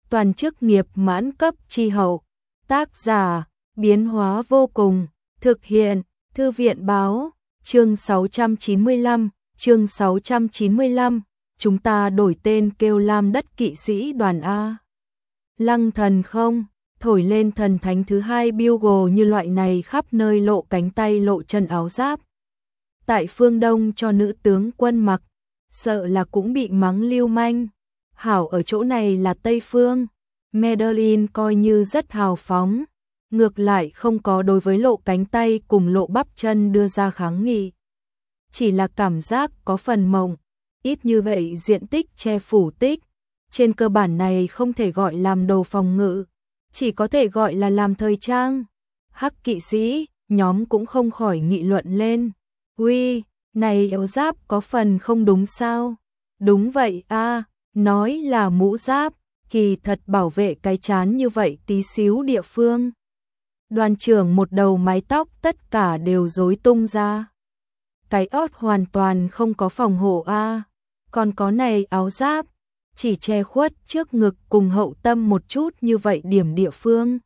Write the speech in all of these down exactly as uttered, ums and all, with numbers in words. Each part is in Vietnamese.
toàn chức nghiệp mãn cấp chi hậu. Tác giả, biến hóa vô cùng, thực hiện, Thư viện báo, chương sáu trăm chín mươi lăm, chương sáu trăm chín mươi lăm, chúng ta đổi tên kêu Lam Đất Kỵ Sĩ Đoàn A. Lăng thần không, thổi lên thần thánh thứ hai bugle như loại này khắp nơi lộ cánh tay lộ chân áo giáp. Tại phương Đông cho nữ tướng quân mặc, sợ là cũng bị mắng lưu manh. Hảo ở chỗ này là Tây Phương, Medellin coi như rất hào phóng, ngược lại không có đối với lộ cánh tay cùng lộ bắp chân đưa ra kháng nghị. Chỉ là cảm giác có phần mộng, ít như vậy diện tích che phủ tích, trên cơ bản này không thể gọi làm đồ phòng ngự, chỉ có thể gọi là làm thời trang. Hắc kỵ sĩ, nhóm cũng không khỏi nghị luận lên. Uy, này áo giáp có phần không đúng sao? Đúng vậy a, nói là mũ giáp, kỳ thật bảo vệ cái chán như vậy tí xíu địa phương. Đoàn trưởng một đầu mái tóc tất cả đều rối tung ra. Cái ót hoàn toàn không có phòng hộ a, còn có này áo giáp, chỉ che khuất trước ngực cùng hậu tâm một chút như vậy điểm địa phương.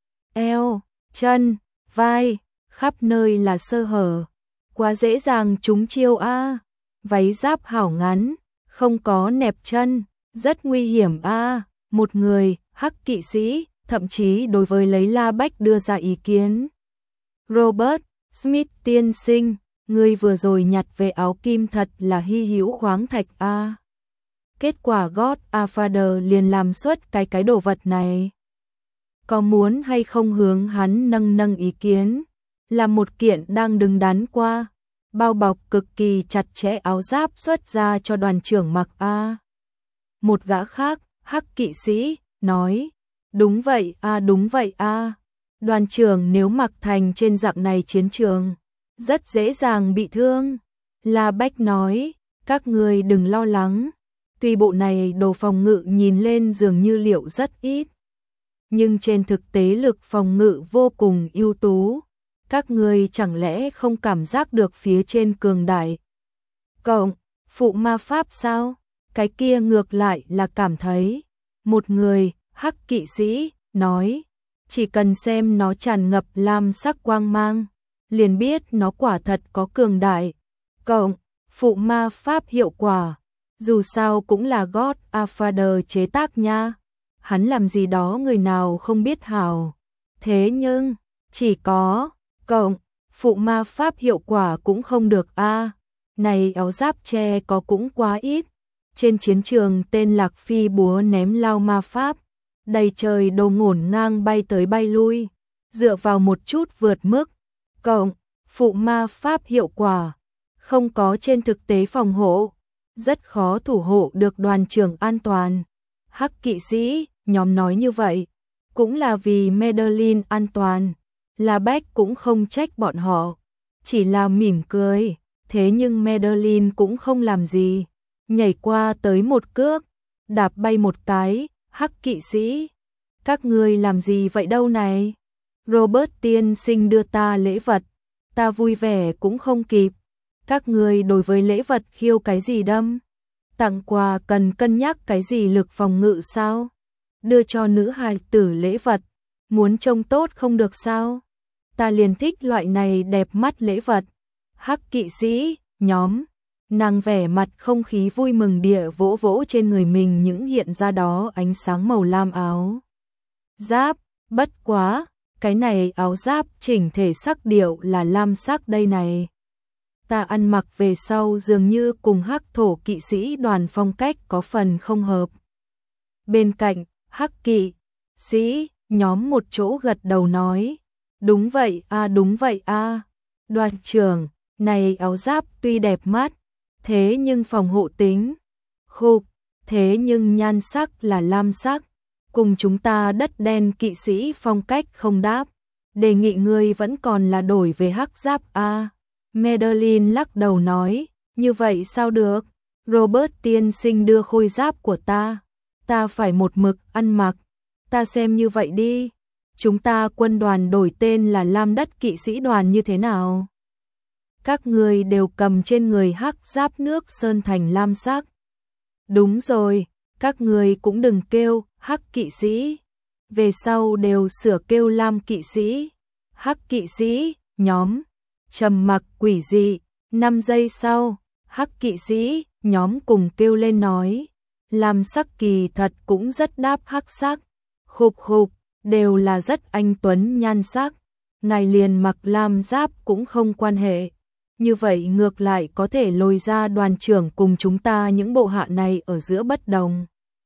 Eo, chân, vai, khắp nơi là sơ hở. Quá dễ dàng trúng chiêu a. Váy giáp hảo ngắn, không có nẹp chân, rất nguy hiểm a. Một người, hắc kỵ sĩ, thậm chí đối với lấy La Bách đưa ra ý kiến. Robert Smith tiên sinh, người vừa rồi nhặt về áo kim thật là hy hữu khoáng thạch a. Kết quả God a Father liền làm xuất cái cái đồ vật này. Có muốn hay không hướng hắn nâng nâng ý kiến, là một kiện đang đứng đắn qua, bao bọc cực kỳ chặt chẽ áo giáp xuất ra cho đoàn trưởng mặc a. Một gã khác, hắc kỵ sĩ, nói, đúng vậy a, đúng vậy a. Đoàn trưởng nếu mặc thành trên dạng này chiến trường, rất dễ dàng bị thương. La Bách nói, các người đừng lo lắng, tuy bộ này đồ phòng ngự nhìn lên dường như liệu rất ít, nhưng trên thực tế lực phòng ngự vô cùng ưu tú. Các người chẳng lẽ không cảm giác được phía trên cường đại? Cộng, phụ ma pháp sao? Cái kia ngược lại là cảm thấy. Một người, hắc kỵ sĩ, nói, chỉ cần xem nó tràn ngập lam sắc quang mang, liền biết nó quả thật có cường đại. Cộng, phụ ma pháp hiệu quả, dù sao cũng là God a Father chế tác nha. Hắn làm gì đó người nào không biết hảo. Thế nhưng, chỉ có cộng, phụ ma pháp hiệu quả cũng không được a. Này áo giáp che có cũng quá ít. Trên chiến trường tên Lạc Phi búa ném lao ma pháp, đầy trời đồ ngổn ngang bay tới bay lui, dựa vào một chút vượt mức. Cộng, phụ ma pháp hiệu quả, không có trên thực tế phòng hộ, rất khó thủ hộ được đoàn trưởng an toàn. Hắc kỵ sĩ, nhóm nói như vậy, cũng là vì Medellin an toàn. La Bách cũng không trách bọn họ, chỉ là mỉm cười. Thế nhưng Medellin cũng không làm gì, nhảy qua tới một cước, đạp bay một cái. Hắc kỵ sĩ, các ngươi làm gì vậy đâu này? Robert tiên sinh đưa ta lễ vật, ta vui vẻ cũng không kịp. Các ngươi đối với lễ vật khiêu cái gì đâm? Tặng quà cần cân nhắc cái gì lực phòng ngự sao? Đưa cho nữ hài tử lễ vật, muốn trông tốt không được sao? Ta liền thích loại này đẹp mắt lễ vật. Hắc kỵ sĩ, nhóm, nàng vẻ mặt không khí vui mừng địa vỗ vỗ trên người mình những hiện ra đó ánh sáng màu lam áo giáp. Bất quá, cái này áo giáp chỉnh thể sắc điệu là lam sắc đây này. Ta ăn mặc về sau dường như cùng hắc thổ kỵ sĩ đoàn phong cách có phần không hợp. Bên cạnh, hắc kỵ sĩ, nhóm một chỗ gật đầu nói, đúng vậy a, đúng vậy a. Đoàn trưởng, này áo giáp tuy đẹp mắt, thế nhưng phòng hộ tính khục, thế nhưng nhan sắc là lam sắc, cùng chúng ta đất đen kỵ sĩ phong cách không đáp, đề nghị ngươi vẫn còn là đổi về hắc giáp a. Medellin lắc đầu nói, như vậy sao được? Robert tiên sinh đưa khôi giáp của ta, ta phải một mực ăn mặc, ta xem như vậy đi, chúng ta quân đoàn đổi tên là Lam Đất Kỵ Sĩ Đoàn như thế nào? Các người đều cầm trên người hắc giáp nước sơn thành lam sắc. Đúng rồi, Các người cũng đừng kêu Hắc kỵ sĩ, về sau đều sửa kêu Lam kỵ sĩ. Hắc kỵ sĩ, nhóm, trầm mặc quỷ dị. Năm giây sau, Hắc kỵ sĩ, nhóm cùng kêu lên nói. Lam sắc kỳ thật cũng rất đáp hắc sắc. Khục khục, đều là rất anh tuấn nhan sắc. Ngài liền mặc lam giáp cũng không quan hệ. Như vậy ngược lại có thể lôi ra đoàn trưởng cùng chúng ta những bộ hạ này ở giữa bất đồng.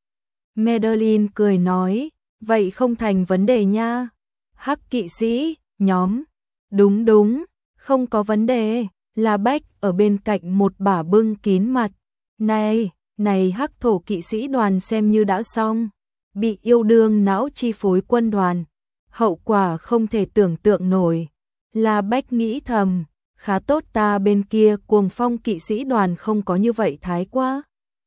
Madeline cười nói, vậy không thành vấn đề nha. Hắc kỵ sĩ, nhóm, đúng đúng, không có vấn đề. La Bách ở bên cạnh một bả bưng kín mặt. Này, này Hắc thổ kỵ sĩ đoàn xem như đã xong. Bị yêu đương não chi phối quân đoàn. Hậu quả không thể tưởng tượng nổi. La Bách nghĩ thầm, khá tốt ta bên kia Cuồng Phong kỵ sĩ đoàn không có như vậy thái quá.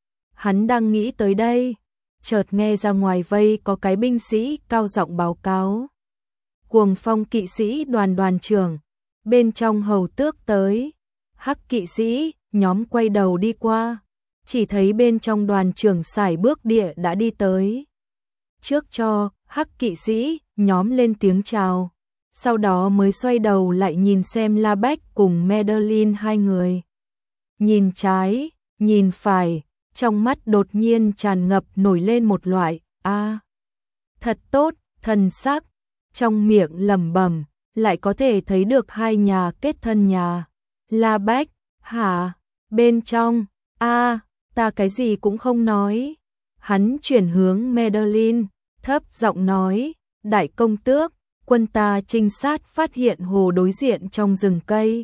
Hắn đang nghĩ tới đây, chợt nghe ra ngoài vây có cái binh sĩ cao giọng báo cáo. Cuồng Phong kỵ sĩ đoàn đoàn trưởng, bên trong hầu tước tới. Hắc kỵ sĩ, nhóm quay đầu đi qua, chỉ thấy bên trong đoàn trưởng sải bước địa đã đi tới. Trước cho, Hắc kỵ sĩ, nhóm lên tiếng chào, sau đó mới xoay đầu lại nhìn xem La Bách cùng Madeline hai người. Nhìn trái, nhìn phải, trong mắt đột nhiên tràn ngập nổi lên một loại, a à, thật tốt, thần sắc, trong miệng lẩm bẩm, lại có thể thấy được hai nhà kết thân nhà. La Bách, hả, bên trong, a à, ta cái gì cũng không nói. Hắn chuyển hướng Madeline, thấp giọng nói, đại công tước, quân ta trinh sát phát hiện hồ đối diện trong rừng cây.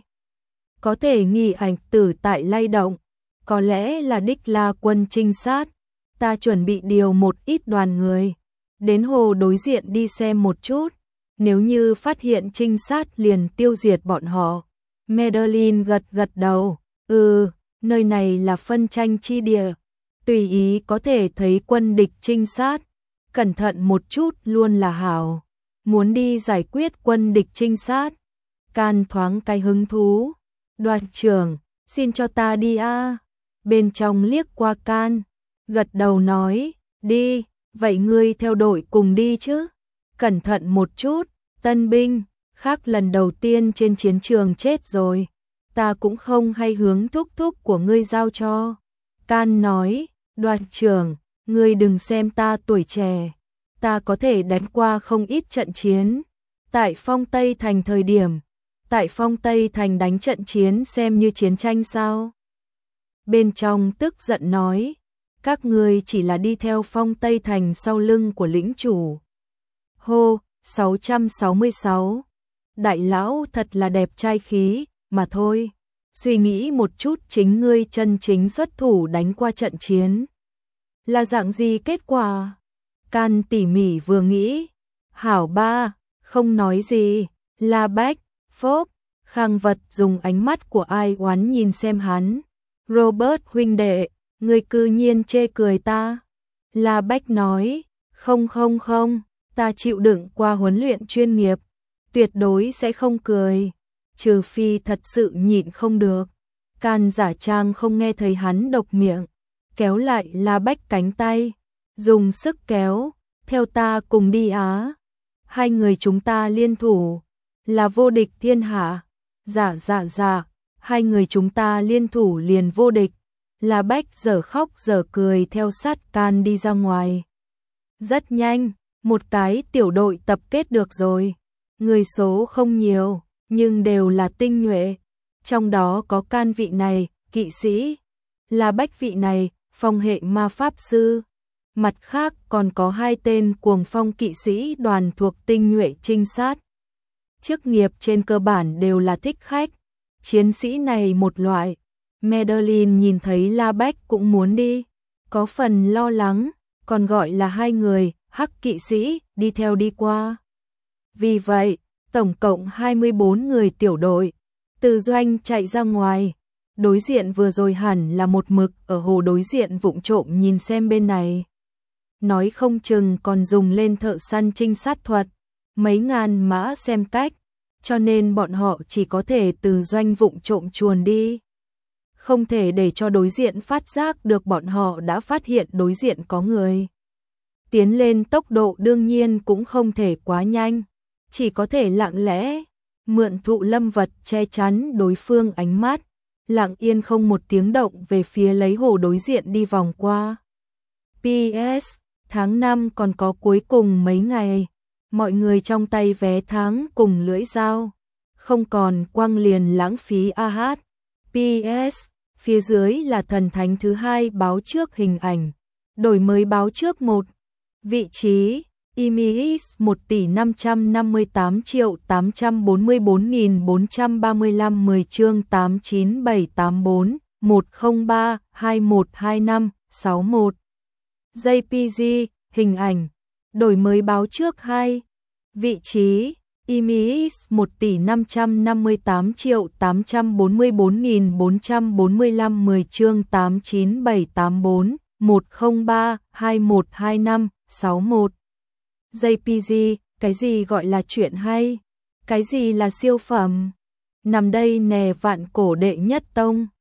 Có thể nghi ảnh tử tại lay động, có lẽ là đích la quân trinh sát. Ta chuẩn bị điều một ít đoàn người, đến hồ đối diện đi xem một chút. Nếu như phát hiện trinh sát liền tiêu diệt bọn họ. Madeline gật gật đầu, ừ, nơi này là phân tranh chi địa. Tùy ý có thể thấy quân địch trinh sát. Cẩn thận một chút luôn là hảo. Muốn đi giải quyết quân địch trinh sát. Can thoáng cái hứng thú. Đoàn trưởng, xin cho ta đi a. Bên trong liếc qua Can, gật đầu nói, đi, vậy ngươi theo đội cùng đi chứ. Cẩn thận một chút, tân binh, khác lần đầu tiên trên chiến trường chết rồi. Ta cũng không hay hướng thúc thúc của ngươi giao cho. Can nói, đoàn trưởng, ngươi đừng xem ta tuổi trẻ. Ta có thể đánh qua không ít trận chiến. Tại Phong Tây Thành thời điểm, tại Phong Tây Thành đánh trận chiến xem như chiến tranh sao? Bên trong tức giận nói, các ngươi chỉ là đi theo Phong Tây Thành sau lưng của lĩnh chủ. Hô, sáu trăm sáu mươi sáu. Đại lão thật là đẹp trai khí, mà thôi. Suy nghĩ một chút chính ngươi chân chính xuất thủ đánh qua trận chiến. Là dạng gì kết quả? Can tỉ mỉ vừa nghĩ. Hảo ba, không nói gì. La Bách, phốp, Khang Vật dùng ánh mắt của ai oán nhìn xem hắn. Robert huynh đệ, ngươi cư nhiên chê cười ta. La Bách nói, không không không, ta chịu đựng qua huấn luyện chuyên nghiệp. Tuyệt đối sẽ không cười. Trừ phi thật sự nhịn không được. Can giả trang không nghe thấy hắn độc miệng. Kéo lại La Bách cánh tay. Dùng sức kéo. Theo ta cùng đi á. Hai người chúng ta liên thủ. Là vô địch thiên hạ. Dạ dạ dạ. Hai người chúng ta liên thủ liền vô địch. La Bách giờ khóc giờ cười theo sát Can đi ra ngoài. Rất nhanh. Một cái tiểu đội tập kết được rồi. Người số không nhiều, nhưng đều là tinh nhuệ. Trong đó có Can vị này, kỵ sĩ. La Bách vị này, phong hệ ma pháp sư. Mặt khác còn có hai tên Cuồng Phong kỵ sĩ đoàn thuộc tinh nhuệ trinh sát. Chức nghiệp trên cơ bản đều là thích khách. Chiến sĩ này một loại. Madeline nhìn thấy La Bách cũng muốn đi. Có phần lo lắng, còn gọi là hai người, Hắc kỵ sĩ, đi theo đi qua. Vì vậy, tổng cộng hai mươi bốn người tiểu đội, từ doanh chạy ra ngoài. Đối diện vừa rồi hẳn là một mực ở hồ đối diện vụng trộm nhìn xem bên này. Nói không chừng còn dùng lên thợ săn trinh sát thuật, mấy ngàn mã xem cách, cho nên bọn họ chỉ có thể từ doanh vụng trộm chuồn đi. không thể để cho đối diện phát giác được bọn họ đã phát hiện đối diện có người. Tiến lên tốc độ đương nhiên cũng không thể quá nhanh, chỉ có thể lặng lẽ, mượn thụ lâm vật che chắn đối phương ánh mắt, lặng yên không một tiếng động về phía lấy hồ đối diện đi vòng qua. pê ét tháng năm còn có cuối cùng mấy ngày, mọi người trong tay vé tháng cùng lưỡi dao, không còn quăng liền lãng phí a hát. pê ét, phía dưới là thần thánh thứ hai báo trước hình ảnh, đổi mới báo trước một, vị trí, Imis một tỷ năm trăm năm mươi tám triệu tám trăm bốn mươi bốn nghìn bốn trăm ba mươi lăm mười chương tám chín bảy tám bốn một không ba hai một hai năm sáu một. giây pê giê, hình ảnh, đổi mới báo trước hai, vị trí, Imis một tỷ năm trăm năm mươi tám triệu tám trăm bốn mươi bốn nghìn bốn trăm bốn mươi lăm mười chương tám chín bảy tám bốn một không ba hai một hai năm sáu một. giây pê giê, cái gì gọi là chuyện hay? Cái gì là siêu phẩm? Nằm đây nè vạn cổ đệ nhất tông.